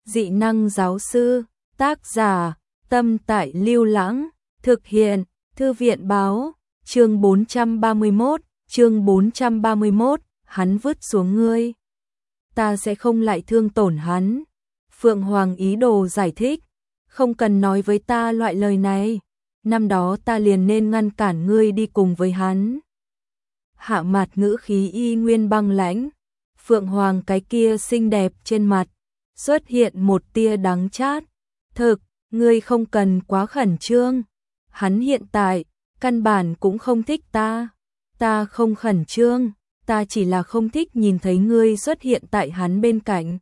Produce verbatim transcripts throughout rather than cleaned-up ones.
Dị năng giáo sư, tác giả, Tâm Tại Lưu Lãng, thực hiện, Thư viện báo, chương bốn trăm ba mươi mốt, chương bốn trăm ba mươi mốt, hắn vứt xuống ngươi. Ta sẽ không lại thương tổn hắn. Phượng Hoàng ý đồ giải thích, không cần nói với ta loại lời này, năm đó ta liền nên ngăn cản ngươi đi cùng với hắn. Hạ Mạt ngữ khí y nguyên băng lãnh, Phượng Hoàng cái kia xinh đẹp trên mặt xuất hiện một tia đắng chát. Thực, ngươi không cần quá khẩn trương. Hắn hiện tại căn bản cũng không thích ta. Ta không khẩn trương, ta chỉ là không thích nhìn thấy ngươi xuất hiện tại hắn bên cạnh.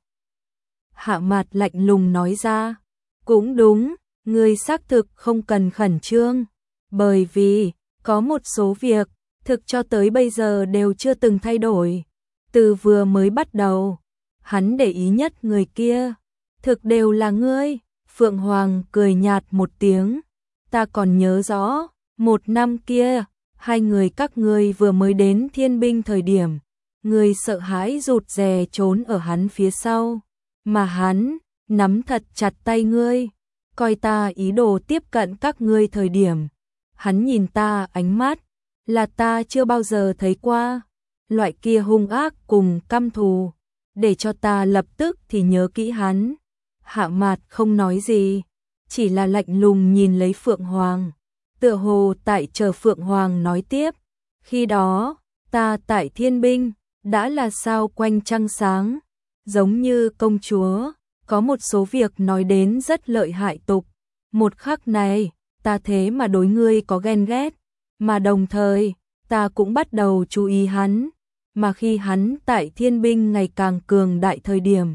Hạ Mạt lạnh lùng nói ra, cũng đúng, ngươi xác thực không cần khẩn trương, bởi vì có một số việc thực cho tới bây giờ đều chưa từng thay đổi. Từ vừa mới bắt đầu, hắn để ý nhất người kia, thực đều là ngươi. Phượng Hoàng cười nhạt một tiếng, ta còn nhớ rõ, một năm kia, hai người các ngươi vừa mới đến thiên binh thời điểm, ngươi sợ hãi rụt rè trốn ở hắn phía sau, mà hắn nắm thật chặt tay ngươi, coi ta ý đồ tiếp cận các ngươi thời điểm, hắn nhìn ta ánh mắt là ta chưa bao giờ thấy qua, loại kia hung ác cùng căm thù, để cho ta lập tức thì nhớ kỹ hắn. Hạ Mạt không nói gì, chỉ là lạnh lùng nhìn lấy Phượng Hoàng, tựa hồ tại chờ Phượng Hoàng nói tiếp. Khi đó, ta tại thiên binh, đã là sao quanh trăng sáng, giống như công chúa, có một số việc nói đến rất lợi hại tục. Một khắc này, ta thế mà đối ngươi có ghen ghét, mà đồng thời, ta cũng bắt đầu chú ý hắn, mà khi hắn tại thiên binh ngày càng cường đại thời điểm,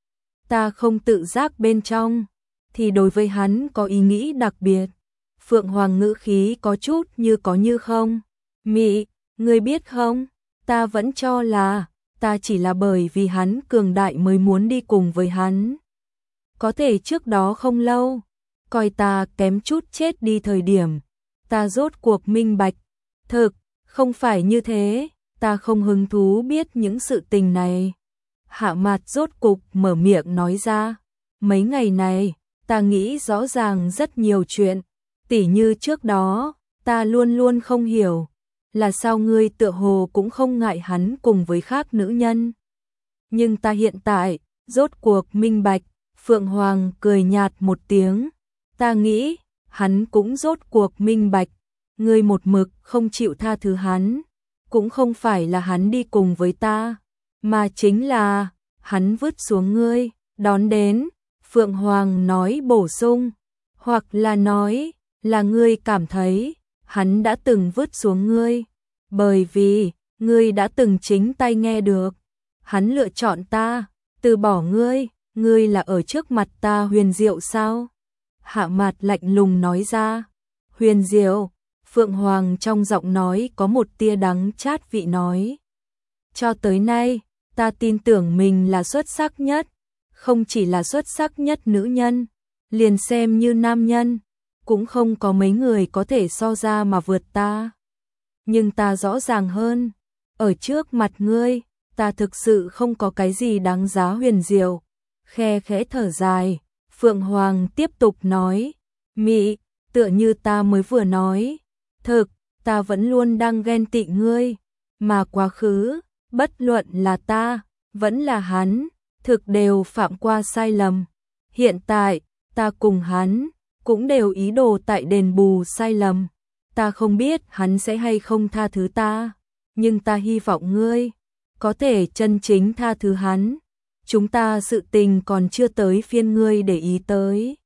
ta không tự giác bên trong, thì đối với hắn có ý nghĩ đặc biệt. Phượng Hoàng ngữ khí có chút như có như không. Mị, ngươi biết không, ta vẫn cho là, ta chỉ là bởi vì hắn cường đại mới muốn đi cùng với hắn. Có thể trước đó không lâu, coi ta kém chút chết đi thời điểm, ta rốt cuộc minh bạch. Thực, không phải như thế, ta không hứng thú biết những sự tình này. Hạ Mạt rốt cục mở miệng nói ra, mấy ngày này, ta nghĩ rõ ràng rất nhiều chuyện, tỉ như trước đó, ta luôn luôn không hiểu, là sao ngươi tựa hồ cũng không ngại hắn cùng với khác nữ nhân. Nhưng ta hiện tại, rốt cuộc minh bạch. Phượng Hoàng cười nhạt một tiếng, ta nghĩ, hắn cũng rốt cuộc minh bạch, ngươi một mực không chịu tha thứ hắn, cũng không phải là hắn đi cùng với ta, mà chính là, hắn vứt xuống ngươi, đón đến. Phượng Hoàng nói bổ sung, hoặc là nói, là ngươi cảm thấy, hắn đã từng vứt xuống ngươi, bởi vì, ngươi đã từng chính tay nghe được, hắn lựa chọn ta, từ bỏ ngươi, ngươi là ở trước mặt ta huyền diệu sao? Hạ Mạt lạnh lùng nói ra, huyền diệu. Phượng Hoàng trong giọng nói có một tia đắng chát vị nói, cho tới nay, ta tin tưởng mình là xuất sắc nhất, không chỉ là xuất sắc nhất nữ nhân, liền xem như nam nhân, cũng không có mấy người có thể so ra mà vượt ta. Nhưng ta rõ ràng hơn, ở trước mặt ngươi, ta thực sự không có cái gì đáng giá huyền diệu. Khe khẽ thở dài, Phượng Hoàng tiếp tục nói, Mị, tựa như ta mới vừa nói, thực, ta vẫn luôn đang ghen tị ngươi, mà quá khứ, bất luận là ta, vẫn là hắn, thực đều phạm qua sai lầm. Hiện tại, ta cùng hắn, cũng đều ý đồ tại đền bù sai lầm. Ta không biết hắn sẽ hay không tha thứ ta, nhưng ta hy vọng ngươi có thể chân chính tha thứ hắn. Chúng ta sự tình còn chưa tới phiên ngươi để ý tới.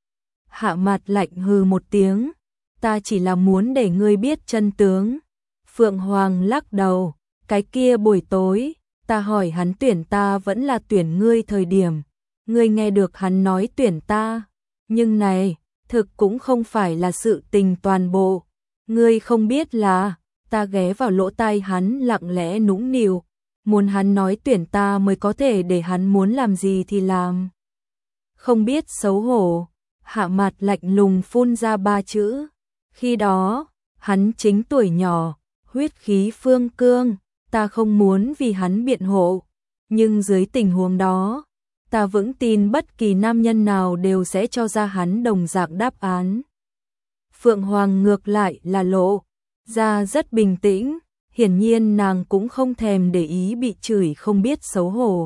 Hạ Mạt lạnh hừ một tiếng, ta chỉ là muốn để ngươi biết chân tướng. Phượng Hoàng lắc đầu, cái kia buổi tối, ta hỏi hắn tuyển ta vẫn là tuyển ngươi thời điểm, ngươi nghe được hắn nói tuyển ta, nhưng này, thực cũng không phải là sự tình toàn bộ. Ngươi không biết là, ta ghé vào lỗ tai hắn lặng lẽ nũng nịu, muốn hắn nói tuyển ta mới có thể để hắn muốn làm gì thì làm. Không biết xấu hổ, Hạ Mạt lạnh lùng phun ra ba chữ. Khi đó, hắn chính tuổi nhỏ, huyết khí phương cương, ta không muốn vì hắn biện hộ, nhưng dưới tình huống đó, Ta vững tin bất kỳ nam nhân nào đều sẽ cho ra hắn đồng dạng đáp án. Phượng Hoàng ngược lại là lộ ra rất bình tĩnh, hiển nhiên nàng cũng không thèm để ý bị chửi không biết xấu hổ.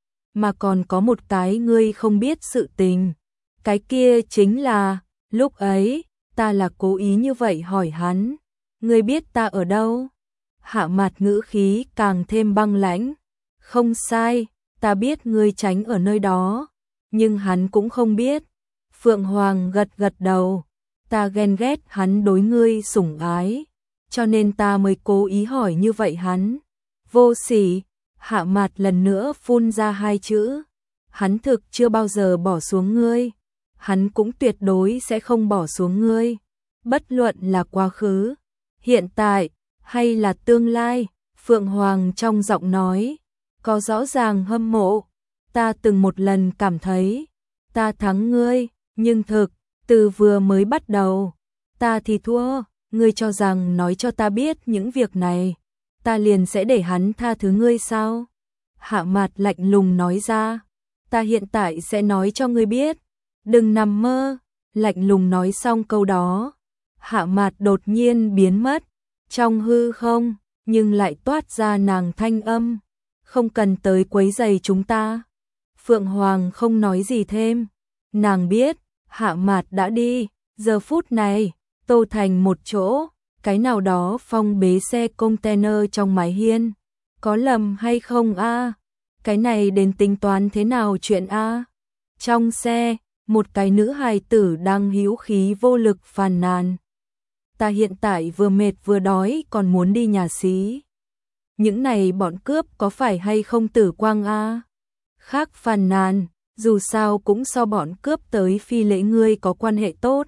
Mà còn có một cái ngươi không biết sự tình. Cái kia chính là, lúc ấy, ta là cố ý như vậy hỏi hắn. Ngươi biết ta ở đâu? Hạ Mạt ngữ khí càng thêm băng lãnh. Không sai, ta biết ngươi tránh ở nơi đó. Nhưng hắn cũng không biết. Phượng Hoàng gật gật đầu. Ta ghen ghét hắn đối ngươi sủng ái. Cho nên ta mới cố ý hỏi như vậy hắn. Vô sỉ. Hạ Mạt lần nữa phun ra hai chữ. Hắn thực chưa bao giờ bỏ xuống ngươi. Hắn cũng tuyệt đối sẽ không bỏ xuống ngươi. Bất luận là quá khứ, hiện tại, hay là tương lai. Phượng Hoàng trong giọng nói, có rõ ràng hâm mộ. Ta từng một lần cảm thấy, ta thắng ngươi, nhưng thực, từ vừa mới bắt đầu, ta thì thua. Ngươi cho rằng nói cho ta biết những việc này, ta liền sẽ để hắn tha thứ ngươi sao? Hạ Mạt lạnh lùng nói ra, ta hiện tại sẽ nói cho ngươi biết, đừng nằm mơ. Lạnh lùng nói xong câu đó, Hạ Mạt đột nhiên biến mất, trong hư không, nhưng lại toát ra nàng thanh âm, không cần tới quấy rầy chúng ta. Phượng Hoàng không nói gì thêm, nàng biết, Hạ Mạt đã đi, giờ phút này, Tô Thành một chỗ, cái nào đó phong bế xe container trong mái hiên. Có lầm hay không a? Cái này đến tính toán thế nào chuyện a? Trong xe, một cái nữ hài tử đang hữu khí vô lực phàn nàn. Ta hiện tại vừa mệt vừa đói còn muốn đi nhà xí. Những này bọn cướp có phải hay không tử quang a? Khác phàn nàn, dù sao cũng so bọn cướp tới phi lễ ngươi có quan hệ tốt.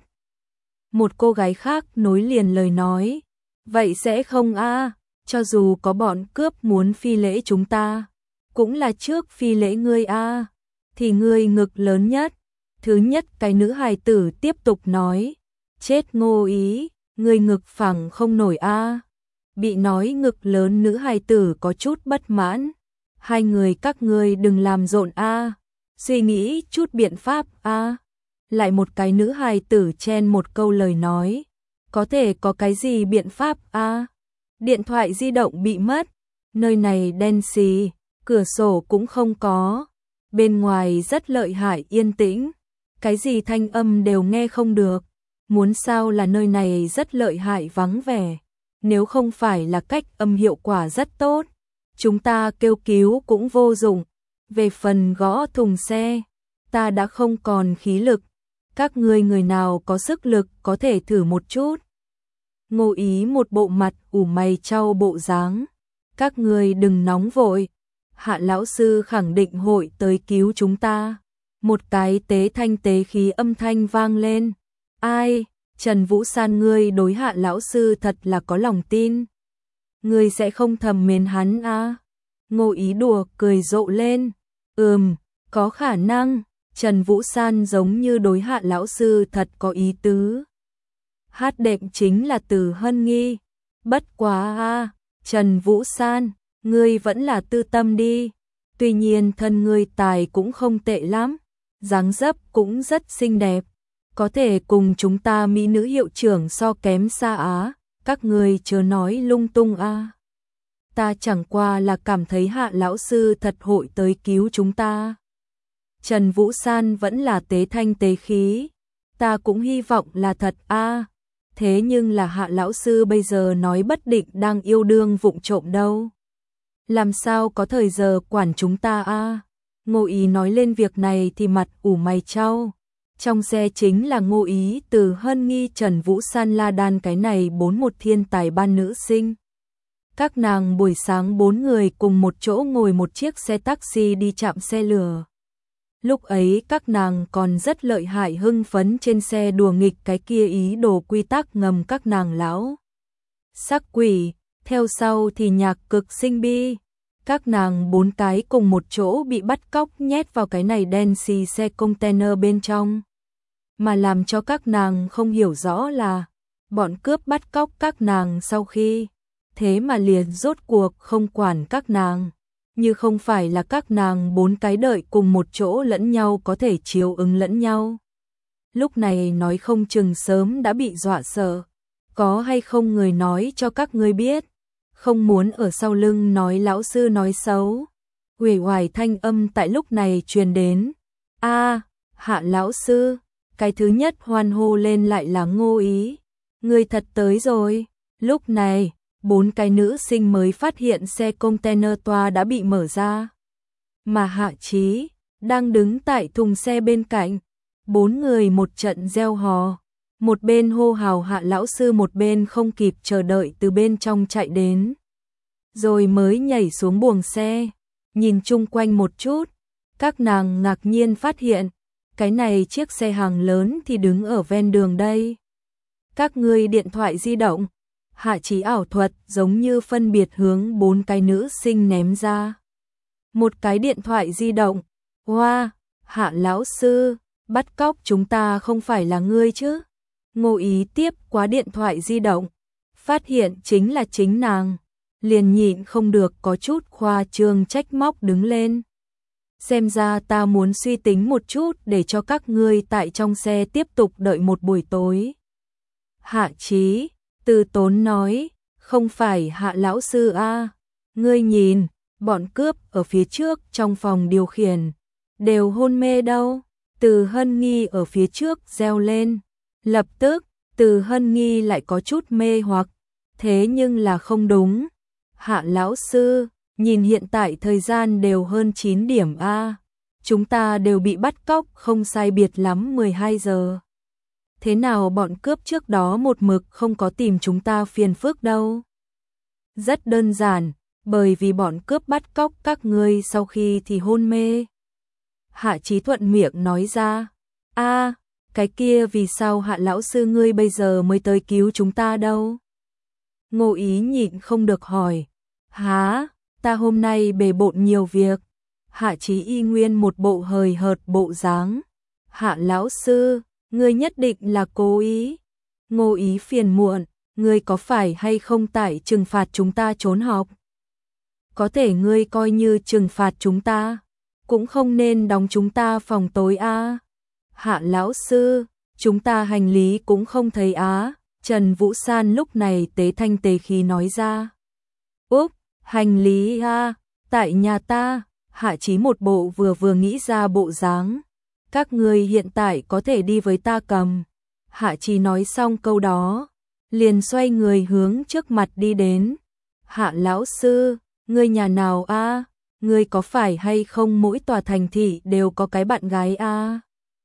Một cô gái khác nối liền lời nói, vậy sẽ không a, cho dù có bọn cướp muốn phi lễ chúng ta, cũng là trước phi lễ ngươi a, thì ngươi ngực lớn nhất. Thứ nhất cái nữ hài tử tiếp tục nói, chết Ngô Ý, ngươi ngực phẳng không nổi a. Bị nói ngực lớn nữ hài tử có chút bất mãn, hai người các ngươi đừng làm rộn a, suy nghĩ chút biện pháp a. Lại một cái nữ hài tử chen một câu lời nói, có thể có cái gì biện pháp a? Điện thoại di động bị mất, nơi này đen xì, cửa sổ cũng không có, bên ngoài rất lợi hại yên tĩnh, cái gì thanh âm đều nghe không được. Muốn sao là nơi này rất lợi hại vắng vẻ, nếu không phải là cách âm hiệu quả rất tốt, chúng ta kêu cứu cũng vô dụng. Về phần gõ thùng xe, ta đã không còn khí lực. Các ngươi người nào có sức lực có thể thử một chút. Ngô Ý một bộ mặt ủ mày chau bộ dáng. Các ngươi đừng nóng vội. Hạ lão sư khẳng định hội tới cứu chúng ta. Một cái tế thanh tế khí âm thanh vang lên. Ai? Trần Vũ San, ngươi đối Hạ lão sư thật là có lòng tin. Ngươi sẽ không thầm mến hắn à? Ngô Ý đùa cười rộ lên. Ừm, có khả năng. Trần Vũ San giống như đối Hạ lão sư thật có ý tứ. Hát đệm chính là Từ Hân Nghi. Bất quá a, Trần Vũ San, ngươi vẫn là tư tâm đi. Tuy nhiên thân ngươi tài cũng không tệ lắm, dáng dấp cũng rất xinh đẹp, có thể cùng chúng ta mỹ nữ hiệu trưởng so kém xa á, các ngươi chớ nói lung tung a. Ta chẳng qua là cảm thấy Hạ lão sư thật hội tới cứu chúng ta. Trần Vũ San vẫn là tế thanh tế khí, ta cũng hy vọng là thật a. Thế nhưng là Hạ lão sư bây giờ nói bất định đang yêu đương vụng trộm đâu. Làm sao có thời giờ quản chúng ta a? Ngô Ý nói lên việc này thì mặt ủ mày chau. Trong xe chính là Ngô Ý, Từ Hân Nghi, Trần Vũ San, La Đan, cái này bốn một thiên tài ban nữ sinh. Các nàng buổi sáng bốn người cùng một chỗ ngồi một chiếc xe taxi đi trạm xe lửa. Lúc ấy các nàng còn rất lợi hại hưng phấn trên xe đùa nghịch cái kia ý đồ quy tắc ngầm các nàng lão sắc quỷ, theo sau thì nhạc cực sinh bi. Các nàng bốn cái cùng một chỗ bị bắt cóc nhét vào cái này đen xì xe container bên trong. Mà làm cho các nàng không hiểu rõ là bọn cướp bắt cóc các nàng sau khi thế mà liền rốt cuộc không quản các nàng, như không phải là các nàng bốn cái đợi cùng một chỗ lẫn nhau có thể chiếu ứng lẫn nhau. Lúc này nói không chừng sớm đã bị dọa sợ, có hay không người nói cho các ngươi biết, không muốn ở sau lưng nói lão sư nói xấu. Uể oải thanh âm tại lúc này truyền đến. A, Hạ lão sư, cái thứ nhất hoan hô lên lại là Ngô Ý. Người thật tới rồi. Lúc này, bốn cái nữ sinh mới phát hiện xe container toa đã bị mở ra. Mà Hạ Chí đang đứng tại thùng xe bên cạnh. Bốn người một trận reo hò. Một bên hô hào Hạ lão sư, một bên không kịp chờ đợi từ bên trong chạy đến. Rồi mới nhảy xuống buồng xe. Nhìn chung quanh một chút, các nàng ngạc nhiên phát hiện, cái này chiếc xe hàng lớn thì đứng ở ven đường đây. Các ngươi điện thoại di động. Hạ Chí ảo thuật giống như phân biệt hướng bốn cái nữ sinh ném ra. Một cái điện thoại di động. Hoa, wow, Hạ lão sư, bắt cóc chúng ta không phải là ngươi chứ? Ngô Ý tiếp quá điện thoại di động, phát hiện chính là chính nàng, liền nhịn không được có chút khoa trương trách móc đứng lên. Xem ra ta muốn suy tính một chút để cho các ngươi tại trong xe tiếp tục đợi một buổi tối. Hạ Chí từ tốn nói, không phải Hạ lão sư a, ngươi nhìn, bọn cướp ở phía trước trong phòng điều khiển, đều hôn mê đâu. Từ Hân Nghi ở phía trước reo lên, lập tức, Từ Hân Nghi lại có chút mê hoặc, thế nhưng là không đúng. Hạ lão sư, nhìn hiện tại thời gian đều hơn chín điểm a, chúng ta đều bị bắt cóc không sai biệt lắm mười hai giờ. Thế nào bọn cướp trước đó một mực không có tìm chúng ta phiền phức đâu? Rất đơn giản, bởi vì bọn cướp bắt cóc các ngươi sau khi thì hôn mê. Hạ Chí thuận miệng nói ra. A, cái kia vì sao Hạ lão sư ngươi bây giờ mới tới cứu chúng ta đâu? Ngô Ý nhịn không được hỏi. Hả, ta hôm nay bề bộn nhiều việc. Hạ Chí y nguyên một bộ hời hợt bộ dáng. Hạ lão sư, ngươi nhất định là cố ý. Ngô Ý phiền muộn, ngươi có phải hay không tại trừng phạt chúng ta trốn học? Có thể ngươi coi như trừng phạt chúng ta, cũng không nên đóng chúng ta phòng tối a. Hạ lão sư, chúng ta hành lý cũng không thấy á. Trần Vũ San lúc này tế thanh tế khí nói ra. Úp, hành lý a, tại nhà ta. Hạ Chí một bộ vừa vừa nghĩ ra bộ dáng. Các người hiện tại có thể đi với ta cầm. Hạ Chí nói xong câu đó, liền xoay người hướng trước mặt đi đến. Hạ lão sư, ngươi nhà nào a? Ngươi có phải hay không mỗi tòa thành thị đều có cái bạn gái a?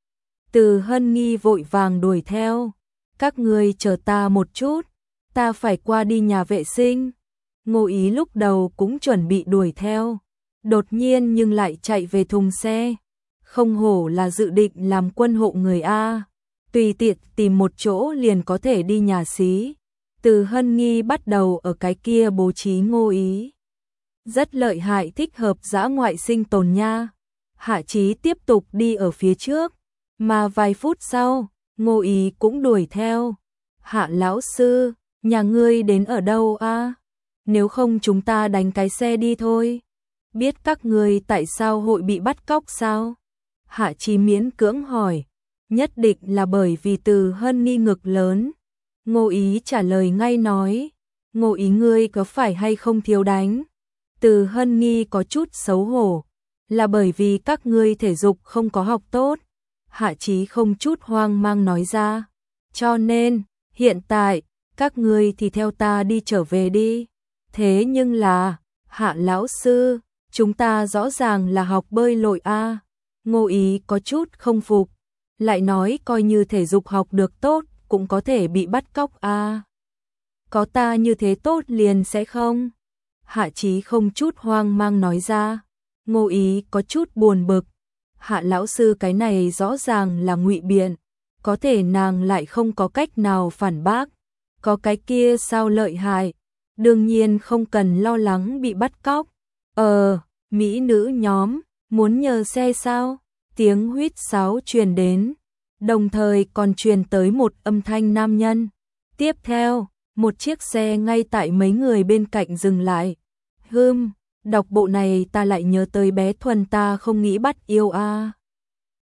Từ Hân Nghi vội vàng đuổi theo. Các ngươi chờ ta một chút, ta phải qua đi nhà vệ sinh. Ngô Ý lúc đầu cũng chuẩn bị đuổi theo, đột nhiên nhưng lại chạy về thùng xe. Không hổ là dự định làm quân hộ người a, tùy tiện tìm một chỗ liền có thể đi nhà xí. Từ Hân Nghi bắt đầu ở cái kia bố trí Ngô Ý. Rất lợi hại, thích hợp dã ngoại sinh tồn nha. Hạ Chí tiếp tục đi ở phía trước, mà vài phút sau, Ngô Ý cũng đuổi theo. Hạ lão sư, nhà ngươi đến ở đâu a? Nếu không chúng ta đánh cái xe đi thôi. Biết các ngươi tại sao hội bị bắt cóc sao? Hạ Chí miễn cưỡng hỏi. Nhất định là bởi vì Từ Hân Nghi ngực lớn. Ngô Ý trả lời ngay nói. Ngô Ý ngươi có phải hay không thiếu đánh? Từ Hân Nghi có chút xấu hổ. Là bởi vì các ngươi thể dục không có học tốt. Hạ Chí không chút hoang mang nói ra. Cho nên, hiện tại, các ngươi thì theo ta đi trở về đi. Thế nhưng là, Hạ lão sư, chúng ta rõ ràng là học bơi lội a. Ngô Ý có chút không phục, lại nói coi như thể dục học được tốt, cũng có thể bị bắt cóc a. Có ta như thế tốt liền sẽ không? Hạ Chí không chút hoang mang nói ra. Ngô Ý có chút buồn bực. Hạ lão sư cái này rõ ràng là ngụy biện, có thể nàng lại không có cách nào phản bác. Có cái kia sao lợi hại, đương nhiên không cần lo lắng bị bắt cóc. Ờ, mỹ nữ nhóm, muốn nhờ xe sao? Tiếng huýt sáo truyền đến, đồng thời còn truyền tới một âm thanh nam nhân. Tiếp theo, một chiếc xe ngay tại mấy người bên cạnh dừng lại. Hừm, Đọc bộ này ta lại nhớ tới bé Thuần, ta không nghĩ bắt yêu a.